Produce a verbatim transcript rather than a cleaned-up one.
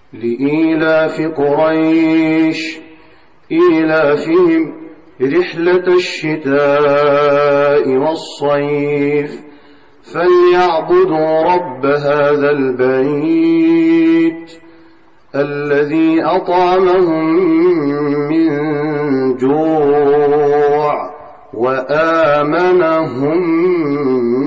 لإيلاف قريش إيلافهم رحلة الشتاء والصيف فليعبدوا رب هذا البيت الذي أطعمهم من جوع وآمنهم